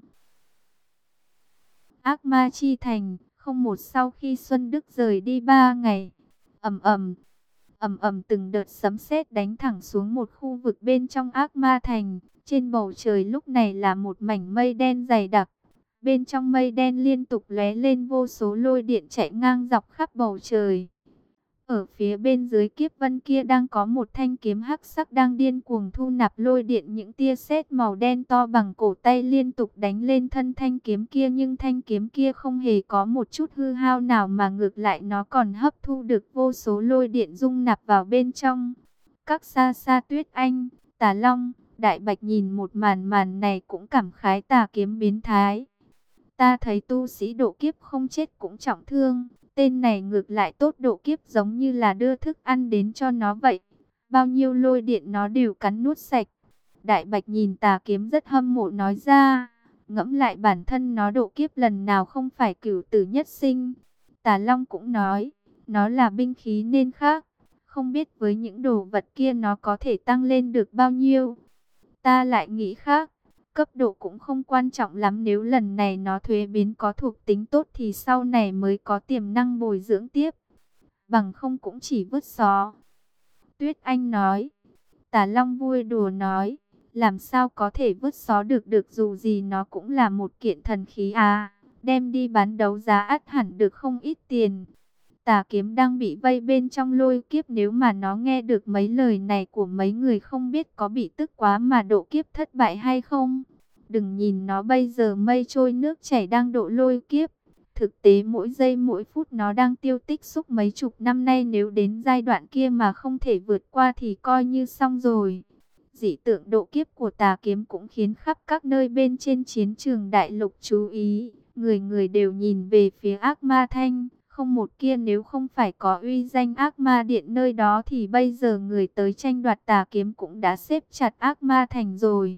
Ác Ma Chi Thành. Không một sau khi Xuân Đức rời đi ba ngày, ầm ầm, ầm ầm từng đợt sấm sét đánh thẳng xuống một khu vực bên trong Ác Ma Thành. Trên bầu trời lúc này là một mảnh mây đen dày đặc. Bên trong mây đen liên tục lóe lên vô số lôi điện chạy ngang dọc khắp bầu trời. Ở phía bên dưới kiếp vân kia đang có một thanh kiếm hắc sắc đang điên cuồng thu nạp lôi điện. Những tia sét màu đen to bằng cổ tay liên tục đánh lên thân thanh kiếm kia, nhưng thanh kiếm kia không hề có một chút hư hao nào, mà ngược lại nó còn hấp thu được vô số lôi điện dung nạp vào bên trong. Các xa xa Tuyết Anh, Tà Long, Đại Bạch nhìn một màn màn này cũng cảm khái tà kiếm biến thái. Ta thấy tu sĩ độ kiếp không chết cũng trọng thương, tên này ngược lại tốt độ kiếp, giống như là đưa thức ăn đến cho nó vậy. Bao nhiêu lôi điện nó đều cắn nuốt sạch. Đại Bạch nhìn tà kiếm rất hâm mộ nói ra, ngẫm lại bản thân nó độ kiếp lần nào không phải cửu tử nhất sinh. Tà Long cũng nói, nó là binh khí nên khác, không biết với những đồ vật kia nó có thể tăng lên được bao nhiêu. Ta lại nghĩ khác. Cấp độ cũng không quan trọng lắm, nếu lần này nó thuế biến có thuộc tính tốt thì sau này mới có tiềm năng bồi dưỡng tiếp. Bằng không cũng chỉ vứt xó. Tuyết Anh nói. Tà Long vui đùa nói, làm sao có thể vứt xó được được, dù gì nó cũng là một kiện thần khí à. Đem đi bán đấu giá ắt hẳn được không ít tiền. Tà kiếm đang bị vây bên trong lôi kiếp, nếu mà nó nghe được mấy lời này của mấy người không biết có bị tức quá mà độ kiếp thất bại hay không. Đừng nhìn nó bây giờ mây trôi nước chảy đang độ lôi kiếp. Thực tế mỗi giây mỗi phút nó đang tiêu tích xúc mấy chục năm nay, nếu đến giai đoạn kia mà không thể vượt qua thì coi như xong rồi. Dị tượng độ kiếp của tà kiếm cũng khiến khắp các nơi bên trên chiến trường đại lục chú ý. Người người đều nhìn về phía Ác Ma Thanh. Không một kia nếu không phải có uy danh Ác Ma Điện nơi đó thì bây giờ người tới tranh đoạt tà kiếm cũng đã xếp chặt Ác Ma Thành rồi.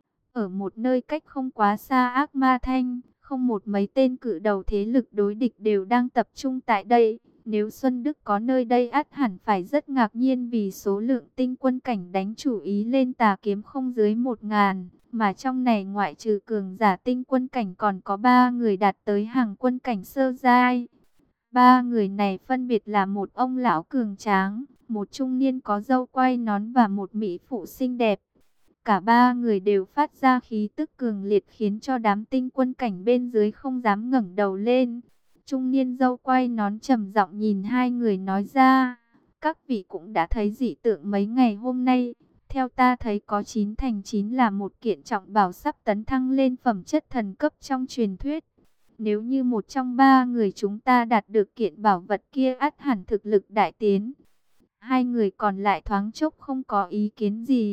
Ở một nơi cách không quá xa Ác Ma Thanh, không một mấy tên cự đầu thế lực đối địch đều đang tập trung tại đây. Nếu Xuân Đức có nơi đây ắt hẳn phải rất ngạc nhiên, vì số lượng tinh quân cảnh đánh chủ ý lên tà kiếm không dưới một ngàn. Mà trong này ngoại trừ cường giả tinh quân cảnh còn có ba người đạt tới hàng quân cảnh sơ giai. Ba người này phân biệt là một ông lão cường tráng, một trung niên có râu quai nón và một mỹ phụ xinh đẹp. Cả ba người đều phát ra khí tức cường liệt khiến cho đám tinh quân cảnh bên dưới không dám ngẩng đầu lên. Trung niên râu quai nón trầm giọng nhìn hai người nói ra, các vị cũng đã thấy dị tượng mấy ngày hôm nay. Theo ta thấy có chín thành chín là một kiện trọng bảo sắp tấn thăng lên phẩm chất thần cấp trong truyền thuyết. Nếu như một trong ba người chúng ta đạt được kiện bảo vật kia ắt hẳn thực lực đại tiến. Hai người còn lại thoáng chốc không có ý kiến gì.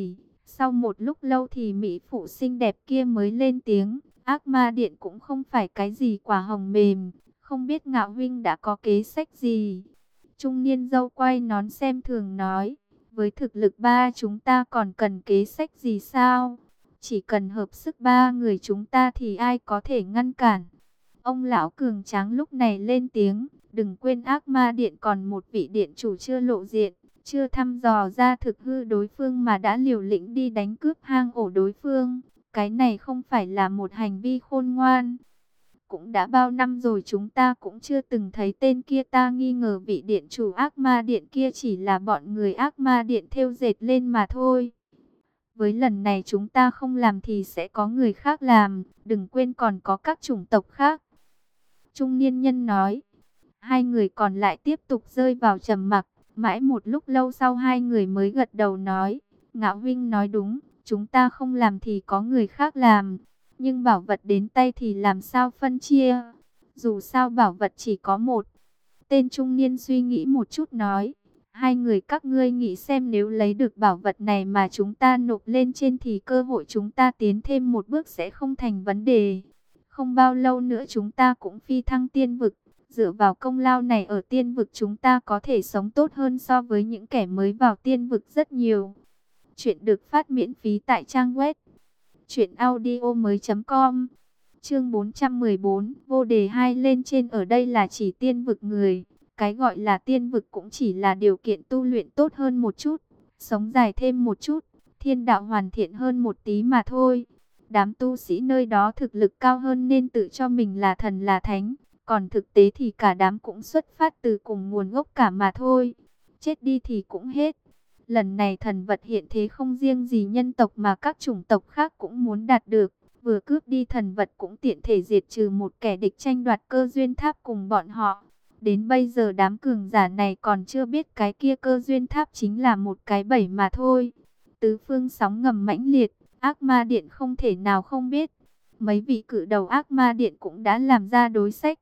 Sau một lúc lâu thì mỹ phụ xinh đẹp kia mới lên tiếng, ác ma điện cũng không phải cái gì quả hồng mềm, không biết Ngạo huynh đã có kế sách gì. Trung niên dâu quay nón xem thường nói, với thực lực ba chúng ta còn cần kế sách gì sao? Chỉ cần hợp sức ba người chúng ta thì ai có thể ngăn cản. Ông lão cường tráng lúc này lên tiếng, đừng quên ác ma điện còn một vị điện chủ chưa lộ diện, chưa thăm dò ra thực hư đối phương mà đã liều lĩnh đi đánh cướp hang ổ đối phương. Cái này không phải là một hành vi khôn ngoan. Cũng đã bao năm rồi chúng ta cũng chưa từng thấy tên kia, ta nghi ngờ vị điện chủ ác ma điện kia chỉ là bọn người ác ma điện thêu dệt lên mà thôi. Với lần này chúng ta không làm thì sẽ có người khác làm, đừng quên còn có các chủng tộc khác. Trung niên nhân nói, hai người còn lại tiếp tục rơi vào trầm mặc, mãi một lúc lâu sau hai người mới gật đầu nói, Ngạo huynh nói đúng, chúng ta không làm thì có người khác làm, nhưng bảo vật đến tay thì làm sao phân chia, dù sao bảo vật chỉ có một. Tên trung niên suy nghĩ một chút nói, hai người các ngươi nghĩ xem nếu lấy được bảo vật này mà chúng ta nộp lên trên thì cơ hội chúng ta tiến thêm một bước sẽ không thành vấn đề. Không bao lâu nữa chúng ta cũng phi thăng tiên vực. Dựa vào công lao này ở tiên vực chúng ta có thể sống tốt hơn so với những kẻ mới vào tiên vực rất nhiều. Chuyện được phát miễn phí tại trang web truyện audio mới chấm com. Chương bốn trăm mười bốn, vô đề hai lên trên ở đây là chỉ tiên vực người. Cái gọi là tiên vực cũng chỉ là điều kiện tu luyện tốt hơn một chút, sống dài thêm một chút, thiên đạo hoàn thiện hơn một tí mà thôi. Đám tu sĩ nơi đó thực lực cao hơn nên tự cho mình là thần là thánh. Còn thực tế thì cả đám cũng xuất phát từ cùng nguồn gốc cả mà thôi. Chết đi thì cũng hết. Lần này thần vật hiện thế không riêng gì nhân tộc mà các chủng tộc khác cũng muốn đạt được. Vừa cướp đi thần vật cũng tiện thể diệt trừ một kẻ địch tranh đoạt cơ duyên tháp cùng bọn họ. Đến bây giờ đám cường giả này còn chưa biết cái kia cơ duyên tháp chính là một cái bẫy mà thôi. Tứ phương sóng ngầm mãnh liệt, ác ma điện không thể nào không biết. Mấy vị cự đầu ác ma điện cũng đã làm ra đối sách.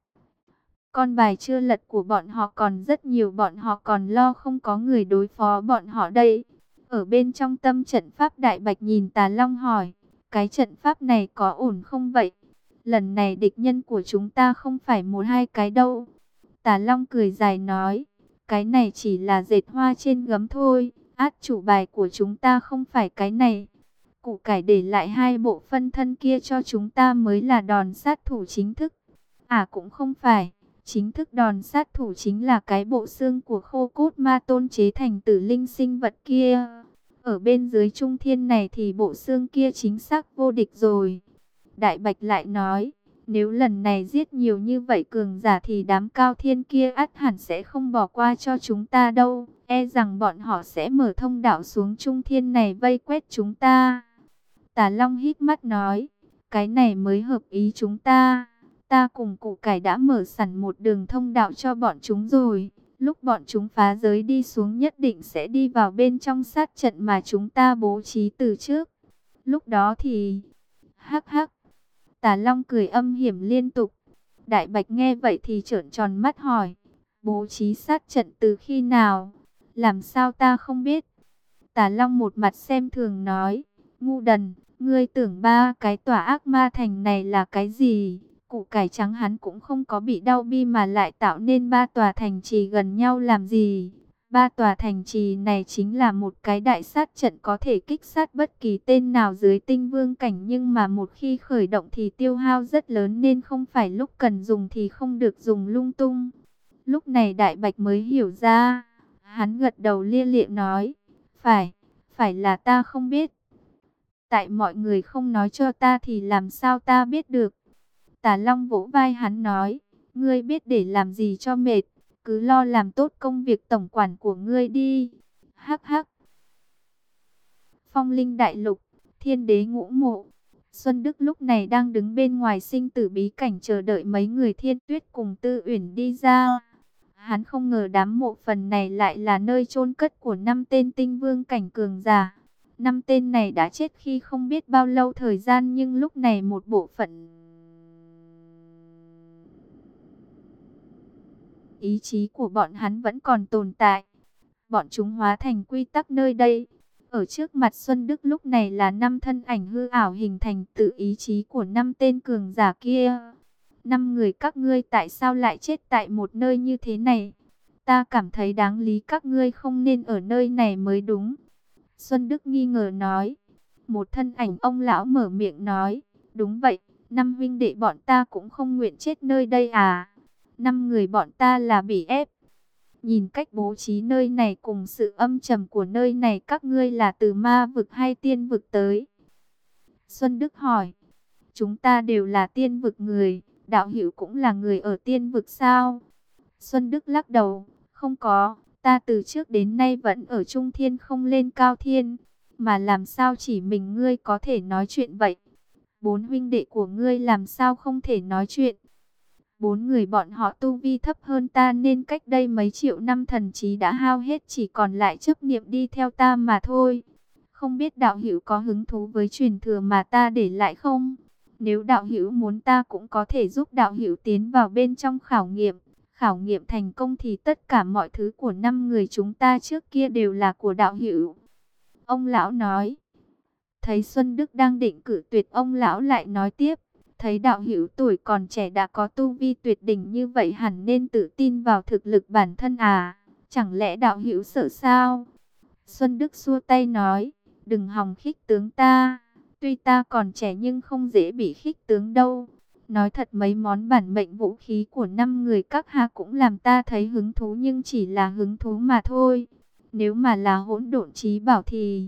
Con bài chưa lật của bọn họ còn rất nhiều, bọn họ còn lo không có người đối phó bọn họ đây. Ở bên trong tâm trận pháp, Đại Bạch nhìn Tà Long hỏi, cái trận pháp này có ổn không vậy? Lần này địch nhân của chúng ta không phải một hai cái đâu. Tà Long cười dài nói, cái này chỉ là dệt hoa trên gấm thôi, át chủ bài của chúng ta không phải cái này. Củ cải để lại hai bộ phân thân kia cho chúng ta mới là đòn sát thủ chính thức. À cũng không phải. Chính thức đòn sát thủ chính là cái bộ xương của khô cốt ma tôn chế thành tử linh sinh vật kia. Ở bên dưới trung thiên này thì bộ xương kia chính xác vô địch rồi. Đại Bạch lại nói, nếu lần này giết nhiều như vậy cường giả thì đám cao thiên kia ắt hẳn sẽ không bỏ qua cho chúng ta đâu. E rằng bọn họ sẽ mở thông đạo xuống trung thiên này vây quét chúng ta. Tà Long hít mắt nói, cái này mới hợp ý chúng ta. Ta cùng củ cải đã mở sẵn một đường thông đạo cho bọn chúng rồi. Lúc bọn chúng phá giới đi xuống nhất định sẽ đi vào bên trong sát trận mà chúng ta bố trí từ trước. Lúc đó thì... Hắc hắc. Tà Long cười âm hiểm liên tục. Đại Bạch nghe vậy thì trợn tròn mắt hỏi. Bố trí sát trận từ khi nào? Làm sao ta không biết? Tà Long một mặt xem thường nói. Ngu đần, ngươi tưởng ba cái tòa ác ma thành này là cái gì? Củ cải trắng hắn cũng không có bị đau bi mà lại tạo nên ba tòa thành trì gần nhau làm gì. Ba tòa thành trì này chính là một cái đại sát trận có thể kích sát bất kỳ tên nào dưới tinh vương cảnh, nhưng mà một khi khởi động thì tiêu hao rất lớn nên không phải lúc cần dùng thì không được dùng lung tung. Lúc này Đại Bạch mới hiểu ra, hắn gật đầu lia lịa nói, phải, phải là ta không biết. Tại mọi người không nói cho ta thì làm sao ta biết được. Tà Long vỗ vai hắn nói, ngươi biết để làm gì cho mệt, cứ lo làm tốt công việc tổng quản của ngươi đi. Hắc hắc. Phong Linh Đại Lục, Thiên Đế Ngũ Mộ. Xuân Đức lúc này đang đứng bên ngoài sinh tử bí cảnh chờ đợi mấy người Thiên Tuyết cùng Tư Uyển đi ra. Hắn không ngờ đám mộ phần này lại là nơi chôn cất của năm tên tinh vương cảnh cường giả. Năm tên này đã chết khi không biết bao lâu thời gian, nhưng lúc này một bộ phận ý chí của bọn hắn vẫn còn tồn tại. Bọn chúng hóa thành quy tắc nơi đây. Ở trước mặt Xuân Đức lúc này là năm thân ảnh hư ảo hình thành từ ý chí của năm tên cường giả kia. Năm người các ngươi tại sao lại chết tại một nơi như thế này? Ta cảm thấy đáng lý các ngươi không nên ở nơi này mới đúng. Xuân Đức nghi ngờ nói. Một thân ảnh ông lão mở miệng nói. Đúng vậy, năm huynh đệ bọn ta cũng không nguyện chết nơi đây à. Năm người bọn ta là bị ép. Nhìn cách bố trí nơi này cùng sự âm trầm của nơi này, các ngươi là từ ma vực hay tiên vực tới? Xuân Đức hỏi. Chúng ta đều là tiên vực người, đạo hữu cũng là người ở tiên vực sao? Xuân Đức lắc đầu. Không có, ta từ trước đến nay vẫn ở Trung Thiên không lên Cao Thiên. Mà làm sao chỉ mình ngươi có thể nói chuyện vậy? Bốn huynh đệ của ngươi làm sao không thể nói chuyện? Bốn người bọn họ tu vi thấp hơn ta nên cách đây mấy triệu năm thần trí đã hao hết, chỉ còn lại chấp niệm đi theo ta mà thôi. Không biết đạo hữu có hứng thú với truyền thừa mà ta để lại không? Nếu đạo hữu muốn ta cũng có thể giúp đạo hữu tiến vào bên trong khảo nghiệm. Khảo nghiệm thành công thì tất cả mọi thứ của năm người chúng ta trước kia đều là của đạo hữu. Ông lão nói. Thấy Xuân Đức đang định cự tuyệt, ông lão lại nói tiếp. Thấy đạo hữu tuổi còn trẻ đã có tu vi tuyệt đỉnh như vậy, hẳn nên tự tin vào thực lực bản thân à? Chẳng lẽ đạo hữu sợ sao? Xuân Đức xua tay nói. Đừng hòng khích tướng ta. Tuy ta còn trẻ nhưng không dễ bị khích tướng đâu. Nói thật, mấy món bản mệnh vũ khí của năm người các hạ cũng làm ta thấy hứng thú, nhưng chỉ là hứng thú mà thôi. Nếu mà là hỗn độn chí bảo thì...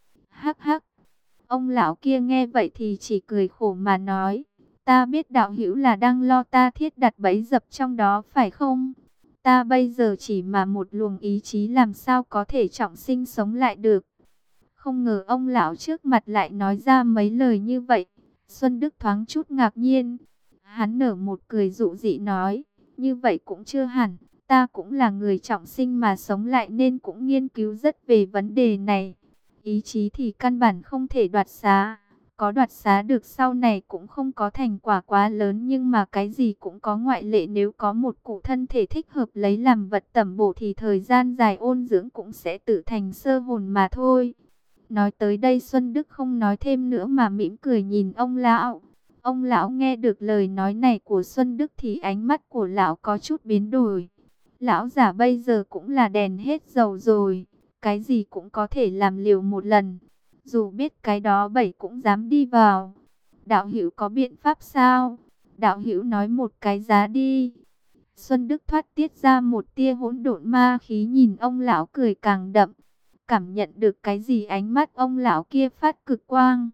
Hắc hắc. Ông lão kia nghe vậy thì chỉ cười khổ mà nói. Ta biết đạo hữu là đang lo ta thiết đặt bẫy dập trong đó phải không? Ta bây giờ chỉ mà một luồng ý chí làm sao có thể trọng sinh sống lại được. Không ngờ ông lão trước mặt lại nói ra mấy lời như vậy. Xuân Đức thoáng chút ngạc nhiên. Hắn nở một cười dụ dị nói. Như vậy cũng chưa hẳn. Ta cũng là người trọng sinh mà sống lại nên cũng nghiên cứu rất về vấn đề này. Ý chí thì căn bản không thể đoạt xá. Có đoạt xá được sau này cũng không có thành quả quá lớn, nhưng mà cái gì cũng có ngoại lệ. Nếu có một cụ thân thể thích hợp lấy làm vật tẩm bổ thì thời gian dài ôn dưỡng cũng sẽ tự thành sơ hồn mà thôi. Nói tới đây Xuân Đức không nói thêm nữa mà mỉm cười nhìn ông lão. Ông lão nghe được lời nói này của Xuân Đức thì ánh mắt của lão có chút biến đổi. Lão già bây giờ cũng là đèn hết dầu rồi. Cái gì cũng có thể làm liều một lần. Dù biết cái đó bảy cũng dám đi vào. Đạo hữu có biện pháp sao? Đạo hữu nói một cái giá đi. Xuân Đức thoát tiết ra một tia hỗn độn ma khí, nhìn ông lão cười càng đậm. Cảm nhận được cái gì, ánh mắt ông lão kia phát cực quang.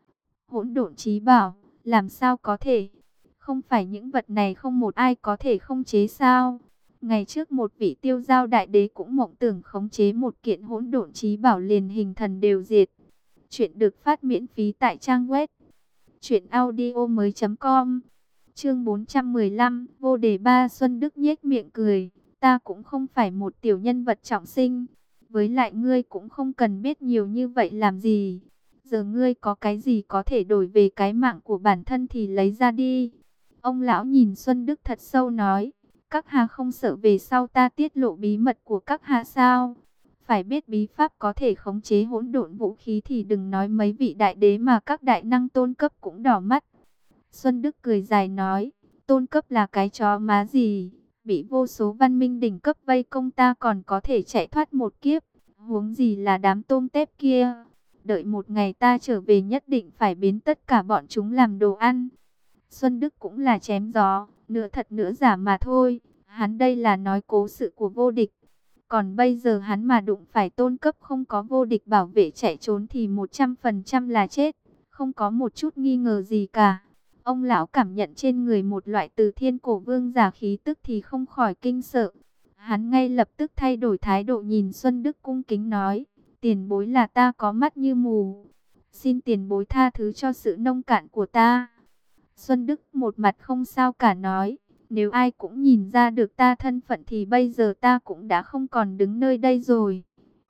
Hỗn độn chí bảo, làm sao có thể? Không phải những vật này không một ai có thể khống chế sao? Ngày trước một vị tiêu giao đại đế cũng mộng tưởng khống chế một kiện hỗn độn chí bảo liền hình thần đều diệt. Chuyện được phát miễn phí tại trang web truyện audio mới chấm com. Chương bốn trăm mười lăm, vô đề ba. Xuân Đức nhếch miệng cười. Ta cũng không phải một tiểu nhân vật trọng sinh. Với lại ngươi cũng không cần biết nhiều như vậy làm gì. Giờ ngươi có cái gì có thể đổi về cái mạng của bản thân thì lấy ra đi. Ông lão nhìn Xuân Đức thật sâu nói. Các hạ không sợ về sau ta tiết lộ bí mật của các hạ sao? Phải biết bí pháp có thể khống chế hỗn độn vũ khí thì đừng nói mấy vị đại đế mà các đại năng tôn cấp cũng đỏ mắt. Xuân Đức cười dài nói. Tôn cấp là cái chó má gì? Bị vô số văn minh đỉnh cấp vây công ta còn có thể chạy thoát một kiếp. Huống gì là đám tôm tép kia. Đợi một ngày ta trở về nhất định phải biến tất cả bọn chúng làm đồ ăn. Xuân Đức cũng là chém gió, nửa thật nửa giả mà thôi. Hắn đây là nói cố sự của vô địch. Còn bây giờ hắn mà đụng phải tôn cấp không có vô địch bảo vệ chạy trốn thì một trăm phần trăm là chết. Không có một chút nghi ngờ gì cả. Ông lão cảm nhận trên người một loại từ thiên cổ vương giả khí tức thì không khỏi kinh sợ. Hắn ngay lập tức thay đổi thái độ nhìn Xuân Đức cung kính nói. Tiền bối là ta có mắt như mù. Xin tiền bối tha thứ cho sự nông cạn của ta. Xuân Đức một mặt không sao cả nói. Nếu ai cũng nhìn ra được ta thân phận thì bây giờ ta cũng đã không còn đứng nơi đây rồi.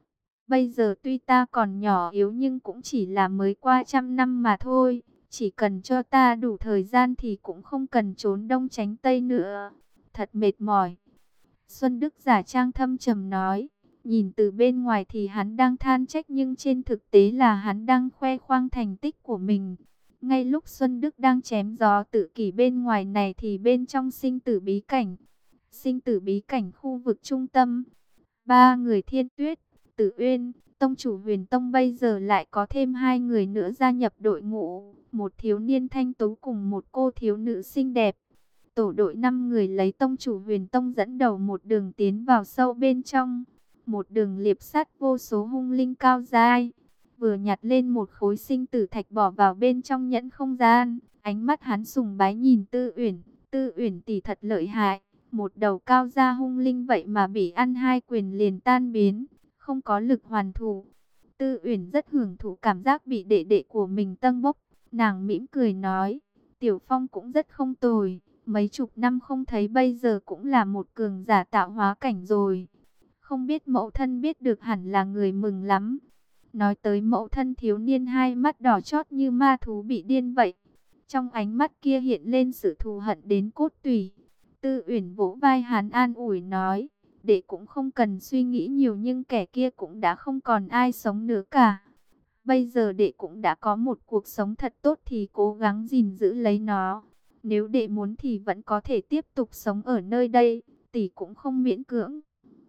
Bây giờ tuy ta còn nhỏ yếu nhưng cũng chỉ là mới qua trăm năm mà thôi. Chỉ cần cho ta đủ thời gian thì cũng không cần trốn đông tránh tây nữa. Thật mệt mỏi. Xuân Đức giả trang thâm trầm nói. Nhìn từ bên ngoài thì hắn đang than trách, nhưng trên thực tế là hắn đang khoe khoang thành tích của mình. Ngay lúc Xuân Đức đang chém gió tự kỷ bên ngoài này thì bên trong sinh tử bí cảnh, sinh tử bí cảnh khu vực trung tâm, ba người Thiên Tuyết, Tử Uyên, tông chủ Huyền Tông bây giờ lại có thêm hai người nữa gia nhập đội ngũ, một thiếu niên thanh tú cùng một cô thiếu nữ xinh đẹp. Tổ đội năm người lấy tông chủ Huyền Tông dẫn đầu một đường tiến vào sâu bên trong, một đường liệp sát vô số hung linh cao dai. Vừa nhặt lên một khối sinh tử thạch bỏ vào bên trong nhẫn không gian, ánh mắt hắn sùng bái nhìn Tư Uyển, Tư Uyển tỷ thật lợi hại, một đầu cao gia hung linh vậy mà bị ăn hai quyền liền tan biến, không có lực hoàn thủ. Tư Uyển rất hưởng thụ cảm giác bị đệ đệ của mình tâng bốc, nàng mỉm cười nói, Tiểu Phong cũng rất không tồi, mấy chục năm không thấy bây giờ cũng là một cường giả tạo hóa cảnh rồi. Không biết mẫu thân biết được hẳn là người mừng lắm. Nói tới mẫu thân, thiếu niên hai mắt đỏ chót như ma thú bị điên vậy. Trong ánh mắt kia hiện lên sự thù hận đến cốt tủy. Tư Uyển vỗ vai hắn an ủi nói, đệ cũng không cần suy nghĩ nhiều, nhưng kẻ kia cũng đã không còn ai sống nữa cả. Bây giờ đệ cũng đã có một cuộc sống thật tốt thì cố gắng gìn giữ lấy nó. Nếu đệ muốn thì vẫn có thể tiếp tục sống ở nơi đây, tỷ cũng không miễn cưỡng.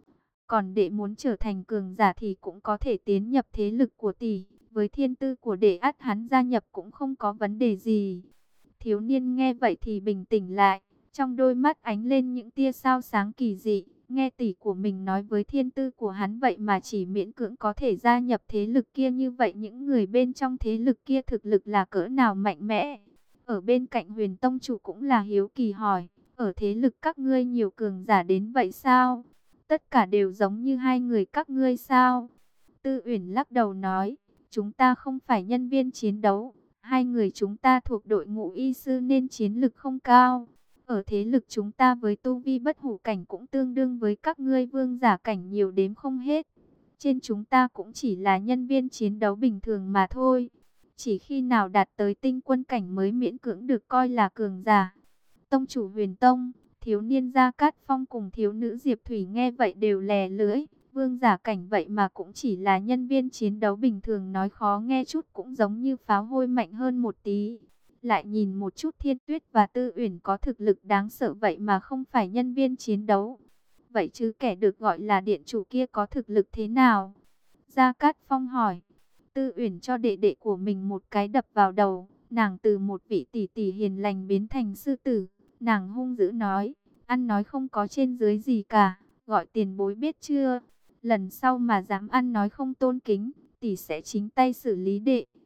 Còn đệ muốn trở thành cường giả thì cũng có thể tiến nhập thế lực của tỷ. Với thiên tư của đệ, ắt hắn gia nhập cũng không có vấn đề gì. Thiếu niên nghe vậy thì bình tĩnh lại, trong đôi mắt ánh lên những tia sao sáng kỳ dị. Nghe tỷ của mình nói với thiên tư của hắn vậy mà chỉ miễn cưỡng có thể gia nhập thế lực kia, như vậy những người bên trong thế lực kia thực lực là cỡ nào mạnh mẽ. Ở bên cạnh Huyền Tông chủ cũng là hiếu kỳ hỏi, ở thế lực các ngươi nhiều cường giả đến vậy sao? Tất cả đều giống như hai người các ngươi sao? Tư Uyển lắc đầu nói, chúng ta không phải nhân viên chiến đấu, hai người chúng ta thuộc đội ngũ y sư nên chiến lực không cao. Ở thế lực chúng ta với tu vi bất hủ cảnh cũng tương đương với các ngươi vương giả cảnh nhiều đếm không hết. Trên chúng ta cũng chỉ là nhân viên chiến đấu bình thường mà thôi. Chỉ khi nào đạt tới tinh quân cảnh mới miễn cưỡng được coi là cường giả. Tông chủ Huyền Tông, thiếu niên Gia Cát Phong cùng thiếu nữ Diệp Thủy nghe vậy đều lè lưỡi. Vương giả cảnh vậy mà cũng chỉ là nhân viên chiến đấu bình thường, nói khó nghe chút cũng giống như pháo hôi mạnh hơn một tí. Lại nhìn một chút Thiên Tuyết và Tư Uyển có thực lực đáng sợ vậy mà không phải nhân viên chiến đấu. Vậy chứ kẻ được gọi là điện chủ kia có thực lực thế nào? Gia Cát Phong hỏi. Tư Uyển cho đệ đệ của mình một cái đập vào đầu. Nàng từ một vị tỷ tỷ hiền lành biến thành sư tử. Nàng hung dữ nói, ăn nói không có trên dưới gì cả, gọi tiền bối biết chưa? Lần sau mà dám ăn nói không tôn kính, tỷ sẽ chính tay xử lý đệ.